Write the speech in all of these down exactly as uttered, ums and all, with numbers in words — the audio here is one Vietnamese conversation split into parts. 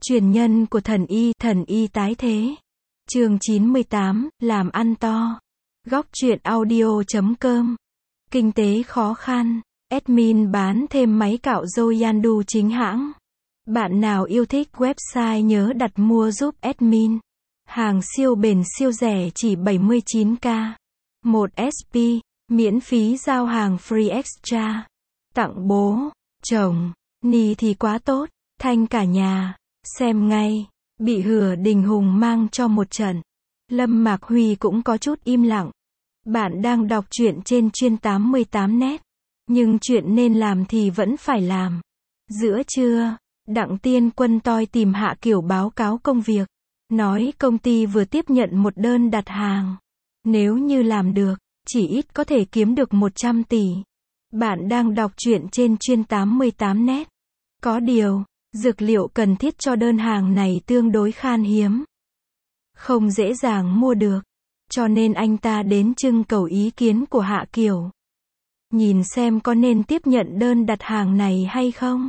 Truyền nhân của thần y, thần y tái thế. Chương chín mươi tám, làm ăn to. Góc truyện audio chấm com. Kinh tế khó khăn. Admin bán thêm máy cạo râu Yandu chính hãng. Bạn nào yêu thích website nhớ đặt mua giúp admin. Hàng siêu bền siêu rẻ chỉ bảy mươi chín k. một ét pê, miễn phí giao hàng free extra. Tặng bố, chồng, ni thì quá tốt, thanh cả nhà. Xem ngay, bị Hửa Đình Hùng mang cho một trận. Lâm Mạc Huy cũng có chút im lặng. Bạn đang đọc truyện trên chuyên tám mươi tám net. Nhưng chuyện nên làm thì vẫn phải làm. Giữa trưa, Đặng Tiên Quân toi tìm Hạ Kiểu báo cáo công việc. Nói công ty vừa tiếp nhận một đơn đặt hàng. Nếu như làm được, chỉ ít có thể kiếm được một trăm tỷ. Bạn đang đọc truyện trên chuyên tám mươi tám net. Có điều, dược liệu cần thiết cho đơn hàng này tương đối khan hiếm. Không dễ dàng mua được. Cho nên anh ta đến trưng cầu ý kiến của Hạ Kiểu. Nhìn xem có nên tiếp nhận đơn đặt hàng này hay không.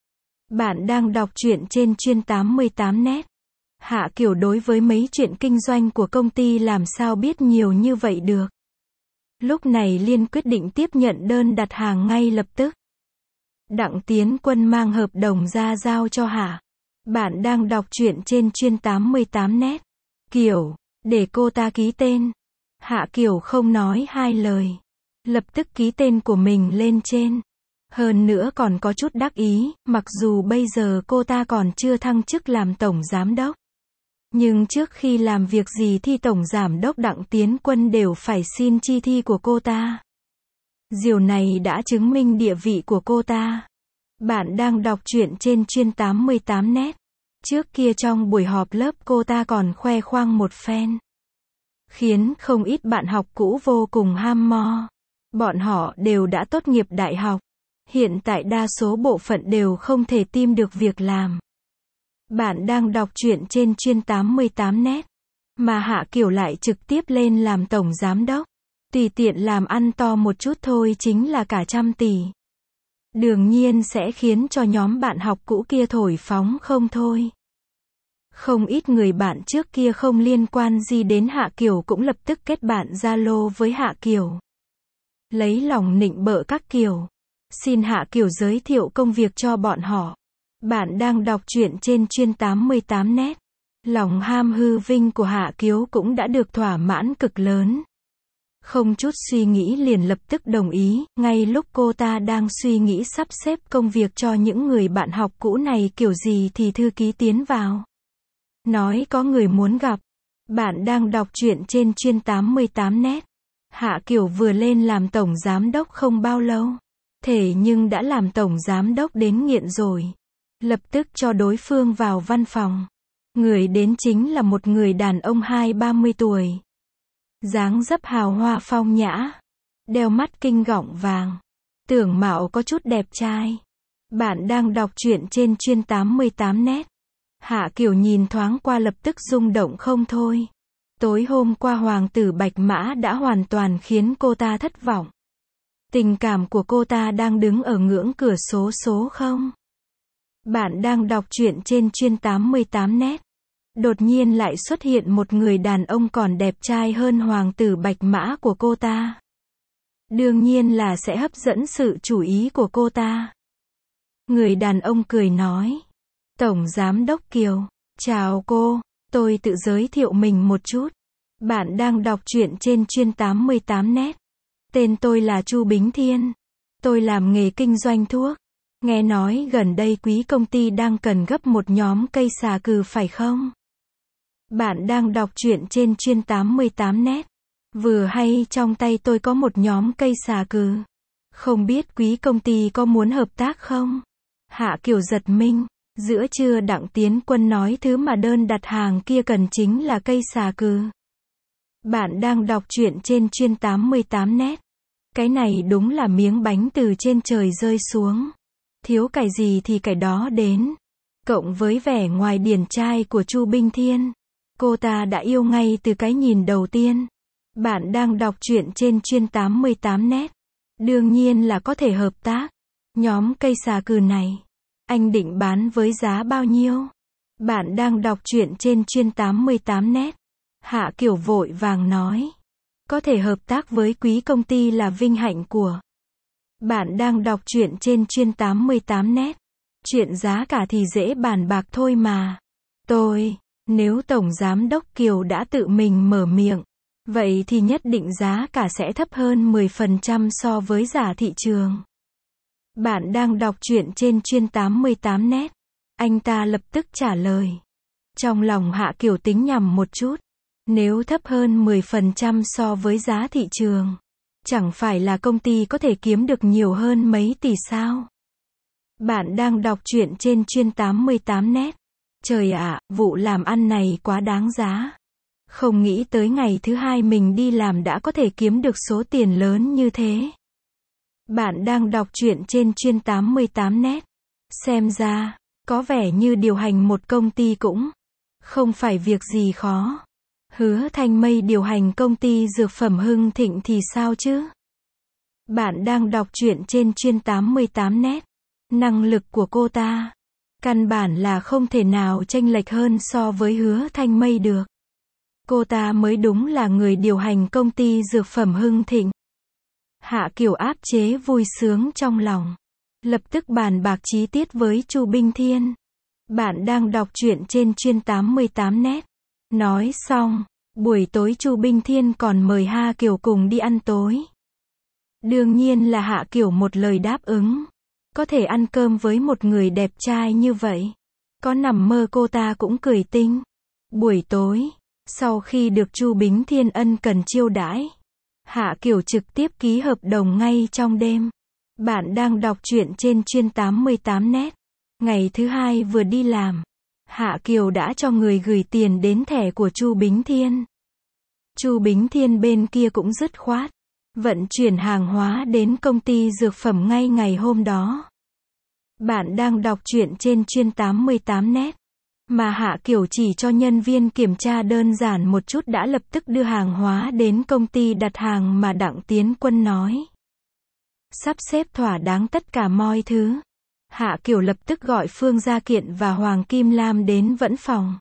Bạn đang đọc truyện trên chuyên tám mươi tám net. Hạ Kiểu đối với mấy chuyện kinh doanh của công ty làm sao biết nhiều như vậy được. Lúc này liền quyết định tiếp nhận đơn đặt hàng ngay lập tức. Đặng Tiến Quân mang hợp đồng ra giao cho Hạ. Bạn đang đọc truyện trên chuyên tám mươi tám net. Kiểu, để cô ta ký tên. Hạ Kiểu không nói hai lời. Lập tức ký tên của mình lên trên. Hơn nữa còn có chút đắc ý, mặc dù bây giờ cô ta còn chưa thăng chức làm tổng giám đốc. Nhưng trước khi làm việc gì thì tổng giám đốc Đặng Tiến Quân đều phải xin chi thi của cô ta. Điều này đã chứng minh địa vị của cô ta. Bạn đang đọc truyện trên chuyên tám mươi tám net. Trước kia trong buổi họp lớp cô ta còn khoe khoang một phen. Khiến không ít bạn học cũ vô cùng ham mo. Bọn họ đều đã tốt nghiệp đại học. Hiện tại đa số bộ phận đều không thể tìm được việc làm. Bạn đang đọc truyện trên chuyên tám mươi tám net. Mà Hạ Kiểu lại trực tiếp lên làm tổng giám đốc. Tùy tiện làm ăn to một chút thôi chính là cả trăm tỷ. Đương nhiên sẽ khiến cho nhóm bạn học cũ kia thổi phóng không thôi. Không ít người bạn trước kia không liên quan gì đến Hạ Kiểu cũng lập tức kết bạn Zalo với Hạ Kiểu. Lấy lòng nịnh bợ các kiểu. Xin Hạ Kiểu giới thiệu công việc cho bọn họ. Bạn đang đọc truyện trên chuyên tám mươi tám net. Lòng ham hư vinh của Hạ Kiếu cũng đã được thỏa mãn cực lớn. Không chút suy nghĩ liền lập tức đồng ý, ngay lúc cô ta đang suy nghĩ sắp xếp công việc cho những người bạn học cũ này kiểu gì thì thư ký tiến vào. Nói có người muốn gặp. Bạn đang đọc truyện trên chuyên tám mươi tám net. Hạ Kiểu vừa lên làm tổng giám đốc không bao lâu. Thế nhưng đã làm tổng giám đốc đến nghiện rồi. Lập tức cho đối phương vào văn phòng. Người đến chính là một người đàn ông hai ba mươi tuổi. Dáng dấp hào hoa phong nhã. Đeo mắt kinh gọng vàng. Tưởng mạo có chút đẹp trai. Bạn đang đọc truyện trên chuyên tám mươi tám net. Hạ Kiểu nhìn thoáng qua lập tức rung động không thôi. Tối hôm qua hoàng tử Bạch Mã đã hoàn toàn khiến cô ta thất vọng. Tình cảm của cô ta đang đứng ở ngưỡng cửa số số không. Bạn đang đọc truyện trên chuyên tám mươi tám net. Đột nhiên lại xuất hiện một người đàn ông còn đẹp trai hơn hoàng tử Bạch Mã của cô ta. Đương nhiên là sẽ hấp dẫn sự chú ý của cô ta. Người đàn ông cười nói. Tổng giám đốc Kiều, chào cô, tôi tự giới thiệu mình một chút. Bạn đang đọc truyện trên chuyên tám mươi tám net. Tên tôi là Chu Bính Thiên. Tôi làm nghề kinh doanh thuốc. Nghe nói gần đây quý công ty đang cần gấp một nhóm cây xà cừ phải không? Bạn đang đọc truyện trên chuyên tám mươi tám net. Vừa hay trong tay tôi có một nhóm cây xà cừ. Không biết quý công ty có muốn hợp tác không? Hạ Kiểu giật mình. Giữa trưa Đặng Tiến Quân nói thứ mà đơn đặt hàng kia cần chính là cây xà cừ. Bạn đang đọc truyện trên chuyên tám mươi tám net. Cái này đúng là miếng bánh từ trên trời rơi xuống. Thiếu cải gì thì cải đó đến. Cộng với vẻ ngoài điển trai của Chu Bính Thiên. Cô ta đã yêu ngay từ cái nhìn đầu tiên. Bạn đang đọc truyện trên chuyên tám mươi tám net. Đương nhiên là có thể hợp tác. Nhóm cây xà cừ này. Anh định bán với giá bao nhiêu? Bạn đang đọc truyện trên chuyên tám mươi tám net. Hạ Kiều vội vàng nói. Có thể hợp tác với quý công ty là vinh hạnh của. Bạn đang đọc truyện trên chuyên tám mươi tám net. Chuyện giá cả thì dễ bàn bạc thôi mà. Tôi, nếu Tổng Giám đốc Kiều đã tự mình mở miệng, vậy thì nhất định giá cả sẽ thấp hơn mười phần trăm so với giá thị trường. Bạn đang đọc truyện trên chuyên tám mươi tám net. Anh ta lập tức trả lời. Trong lòng Hạ Kiều tính nhầm một chút. Nếu thấp hơn mười phần trăm so với giá thị trường, chẳng phải là công ty có thể kiếm được nhiều hơn mấy tỷ sao? Bạn đang đọc truyện trên chuyên tám mươi tám net. Trời ạ, vụ làm ăn này quá đáng giá. Không nghĩ tới ngày thứ hai mình đi làm đã có thể kiếm được số tiền lớn như thế. Bạn đang đọc truyện trên chuyên tám mươi tám net. Xem ra, có vẻ như điều hành một công ty cũng không phải việc gì khó. Hứa Thanh Mây điều hành công ty dược phẩm Hưng Thịnh thì sao chứ? Bạn đang đọc truyện trên chuyên tám mươi tám net. Năng lực của cô ta, căn bản là không thể nào chênh lệch hơn so với Hứa Thanh Mây được. Cô ta mới đúng là người điều hành công ty dược phẩm Hưng Thịnh. Hạ Kiều áp chế vui sướng trong lòng. Lập tức bàn bạc chi tiết với Chu Binh Thiên. Bạn đang đọc truyện trên chuyên tám mươi tám net. Nói xong, buổi tối Chu Binh Thiên còn mời Hạ Kiều cùng đi ăn tối. Đương nhiên là Hạ Kiều một lời đáp ứng. Có thể ăn cơm với một người đẹp trai như vậy. Có nằm mơ cô ta cũng cười tinh. Buổi tối, sau khi được Chu Bính Thiên ân cần chiêu đãi, Hạ Kiều trực tiếp ký hợp đồng ngay trong đêm. Bạn đang đọc truyện trên chuyên tám mươi tám net. Ngày thứ hai vừa đi làm, Hạ Kiều đã cho người gửi tiền đến thẻ của Chu Bính Thiên. Chu Bính Thiên bên kia cũng dứt khoát vận chuyển hàng hóa đến công ty dược phẩm ngay ngày hôm đó. Bạn đang đọc truyện trên chuyên tám mươi tám net. Mà Hạ Kiều chỉ cho nhân viên kiểm tra đơn giản một chút đã lập tức đưa hàng hóa đến công ty đặt hàng mà Đặng Tiến Quân nói. Sắp xếp thỏa đáng tất cả mọi thứ. Hạ Kiều lập tức gọi Phương Gia Kiện và Hoàng Kim Lam đến Vẫn Phòng.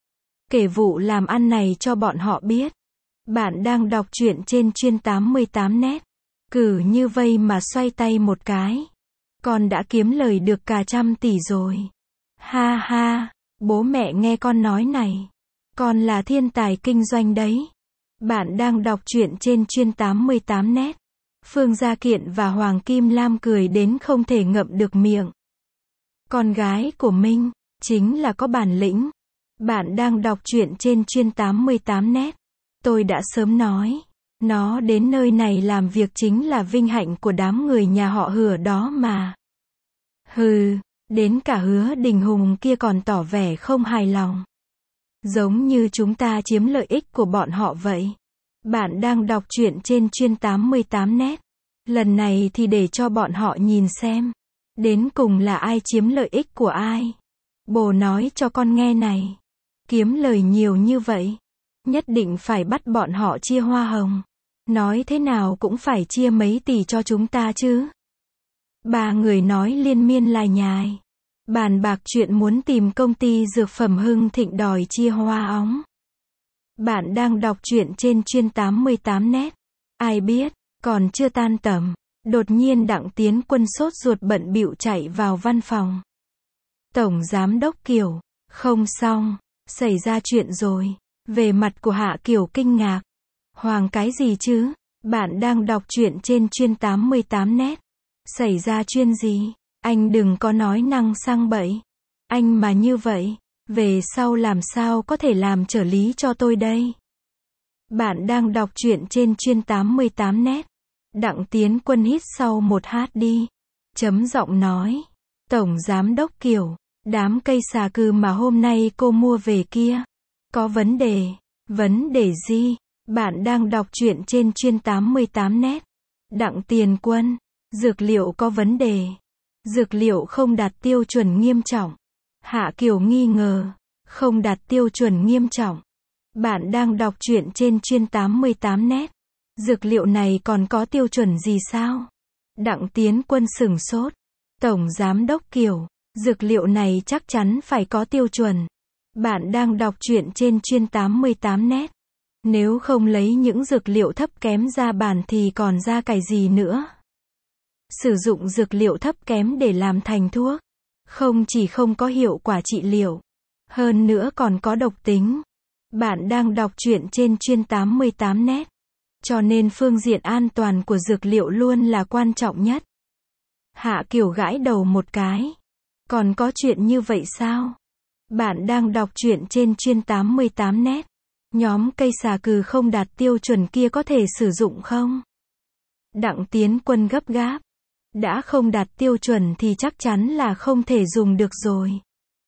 Kể vụ làm ăn này cho bọn họ biết. Bạn đang đọc truyện trên chuyên tám mươi tám net. Cứ như vây mà xoay tay một cái. Con đã kiếm lời được cả trăm tỷ rồi. Ha ha, bố mẹ nghe con nói này. Con là thiên tài kinh doanh đấy. Bạn đang đọc truyện trên chuyên tám mươi tám net. Phương Gia Kiện và Hoàng Kim Lam cười đến không thể ngậm được miệng. Con gái của Minh, chính là có bản lĩnh. Bạn đang đọc truyện trên chuyên tám mươi tám net. Tôi đã sớm nói. Nó đến nơi này làm việc chính là vinh hạnh của đám người nhà họ Hứa đó mà. Hừ, đến cả Hứa Đình Hùng kia còn tỏ vẻ không hài lòng. Giống như chúng ta chiếm lợi ích của bọn họ vậy. Bạn đang đọc truyện trên chuyên tám mươi tám net. Lần này thì để cho bọn họ nhìn xem. Đến cùng là ai chiếm lợi ích của ai. Bồ nói cho con nghe này. Kiếm lời nhiều như vậy. Nhất định phải bắt bọn họ chia hoa hồng. Nói thế nào cũng phải chia mấy tỷ cho chúng ta chứ. Ba người nói liên miên lai nhài. Bàn bạc chuyện muốn tìm công ty dược phẩm Hưng Thịnh đòi chia hoa óng. Bạn đang đọc truyện trên chuyên tám mươi tám net. Ai biết, còn chưa tan tầm. Đột nhiên Đặng Tiến Quân sốt ruột bận bịu chạy vào văn phòng. Tổng Giám đốc Kiều, không xong, xảy ra chuyện rồi. Về mặt của Hạ Kiều kinh ngạc. Hoàng cái gì chứ? Bạn đang đọc truyện trên chuyên tám mươi tám net. Xảy ra chuyện gì? Anh đừng có nói năng sang bậy. Anh mà như vậy, về sau làm sao có thể làm trợ lý cho tôi đây? Bạn đang đọc truyện trên chuyên tám mươi tám net. Đặng Tiến Quân hít sau một hát đi. Chấm giọng nói. Tổng Giám đốc Kiều, đám cây xà cừ mà hôm nay cô mua về kia. Có vấn đề. Vấn đề gì? Bạn đang đọc truyện trên chuyên tám mươi tám net. Đặng Tiền Quân, dược liệu có vấn đề. Dược liệu không đạt tiêu chuẩn nghiêm trọng. Hạ Kiều nghi ngờ. Không đạt tiêu chuẩn nghiêm trọng. Bạn đang đọc truyện trên chuyên tám mươi tám net. Dược liệu này còn có tiêu chuẩn gì sao? Đặng Tiến Quân sửng sốt. Tổng Giám đốc Kiều, dược liệu này chắc chắn phải có tiêu chuẩn. Bạn đang đọc truyện trên chuyên tám mươi tám net. Nếu không lấy những dược liệu thấp kém ra bàn thì còn ra cái gì nữa? Sử dụng dược liệu thấp kém để làm thành thuốc, không chỉ không có hiệu quả trị liệu, hơn nữa còn có độc tính. Bạn đang đọc truyện trên chuyên tám mươi tám net. Cho nên phương diện an toàn của dược liệu luôn là quan trọng nhất. Hạ Kiều gãi đầu một cái. Còn có chuyện như vậy sao? Bạn đang đọc truyện trên chuyên tám mươi tám net. Nhóm cây xà cừ không đạt tiêu chuẩn kia có thể sử dụng không? Đặng Tiến Quân gấp gáp. Đã không đạt tiêu chuẩn thì chắc chắn là không thể dùng được rồi.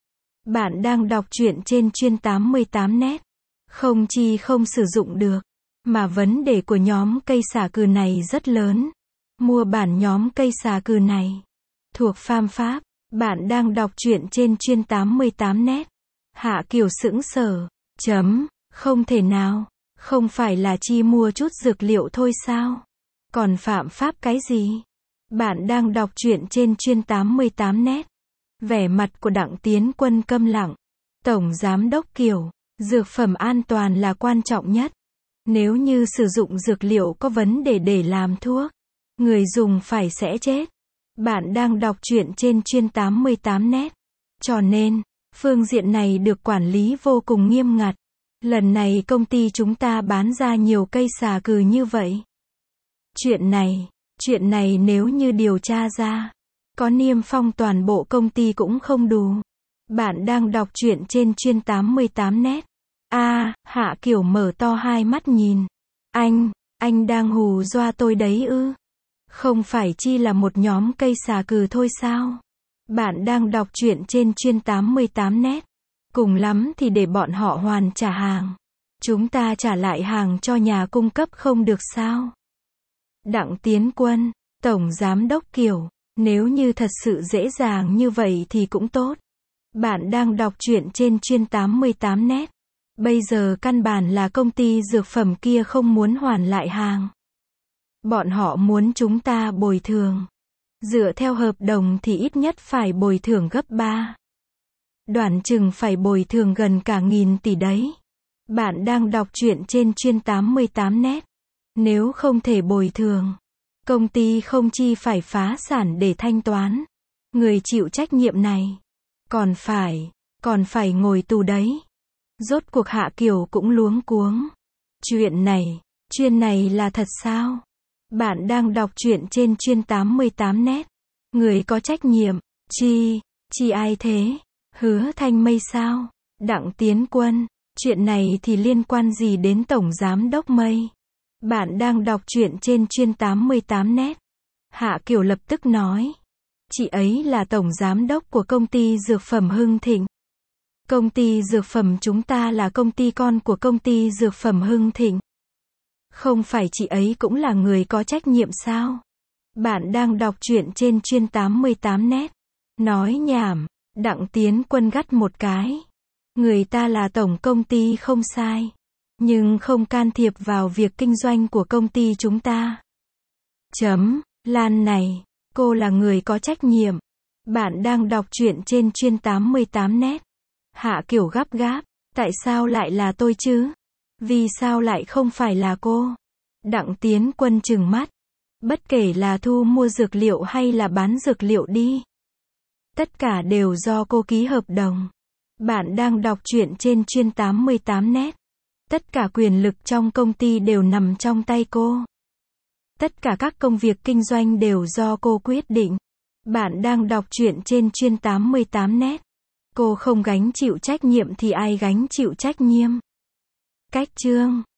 Bạn đang đọc truyện trên chuyên tám mươi tám net. Không chi không sử dụng được, mà vấn đề của nhóm cây xà cừ này rất lớn. Mua bản nhóm cây xà cừ này thuộc Phạm Pháp. Bạn đang đọc truyện trên chuyên tám mươi tám net. Hạ Kiều sững sờ. Chấm, không thể nào, không phải là chi mua chút dược liệu thôi sao? Còn phạm pháp cái gì? Bạn đang đọc truyện trên chuyên tám mươi tám net. Vẻ mặt của Đặng Tiến Quân câm lặng. Tổng Giám đốc Kiều, dược phẩm an toàn là quan trọng nhất. Nếu như sử dụng dược liệu có vấn đề để làm thuốc, người dùng phải sẽ chết. Bạn đang đọc truyện trên chuyên tám mươi tám net. Cho nên, phương diện này được quản lý vô cùng nghiêm ngặt. Lần này công ty chúng ta bán ra nhiều cây xà cừ như vậy. Chuyện này, chuyện này nếu như điều tra ra, có niêm phong toàn bộ công ty cũng không đủ. Bạn đang đọc truyện trên chuyên tám mươi tám net. A, à, Hạ Kiều mở to hai mắt nhìn. Anh, anh đang hù dọa tôi đấy ư? Không phải chi là một nhóm cây xà cừ thôi sao? Bạn đang đọc truyện trên chuyên tám mươi tám net. Cùng lắm thì để bọn họ hoàn trả hàng. Chúng ta trả lại hàng cho nhà cung cấp không được sao? Đặng Tiến Quân, Tổng Giám đốc Kiều, nếu như thật sự dễ dàng như vậy thì cũng tốt. Bạn đang đọc truyện trên chuyên tám mươi tám net. Bây giờ căn bản là công ty dược phẩm kia không muốn hoàn lại hàng. Bọn họ muốn chúng ta bồi thường. Dựa theo hợp đồng thì ít nhất phải bồi thường gấp ba. Đoán chừng phải bồi thường gần cả nghìn tỷ đấy. Bạn đang đọc truyện trên chuyên tám mươi tám net. Nếu không thể bồi thường, công ty không chi phải phá sản để thanh toán. Người chịu trách nhiệm này, còn phải, còn phải ngồi tù đấy. Rốt cuộc Hạ Kiều cũng luống cuống. Chuyện này, chuyện này là thật sao? Bạn đang đọc truyện trên chuyên tám mươi tám net. Người có trách nhiệm, chi, chi ai thế? Hứa Thanh Mây sao? Đặng Tiến Quân, chuyện này thì liên quan gì đến Tổng Giám đốc Mây? Bạn đang đọc truyện trên chuyên tám mươi tám net. Hạ Kiều lập tức nói. Chị ấy là Tổng Giám đốc của công ty dược phẩm Hưng Thịnh. Công ty dược phẩm chúng ta là công ty con của công ty dược phẩm Hưng Thịnh. Không phải chị ấy cũng là người có trách nhiệm sao? Bạn đang đọc truyện trên chuyên tám mươi tám net. Nói nhảm, Đặng Tiến Quân gắt một cái. Người ta là tổng công ty không sai, nhưng không can thiệp vào việc kinh doanh của công ty chúng ta. Chấm, Lan này, cô là người có trách nhiệm. Bạn đang đọc truyện trên chuyên tám mươi tám net. Hạ Kiều gấp gáp, tại sao lại là tôi chứ? Vì sao lại không phải là cô? Đặng Tiến Quân trừng mắt. Bất kể là thu mua dược liệu hay là bán dược liệu đi, tất cả đều do cô ký hợp đồng. Bạn đang đọc truyện trên chuyên tám mươi tám net. Tất cả quyền lực trong công ty đều nằm trong tay cô. Tất cả các công việc kinh doanh đều do cô quyết định. Bạn đang đọc truyện trên chuyên tám mươi tám net. Cô không gánh chịu trách nhiệm thì ai gánh chịu trách nhiệm? Cách chương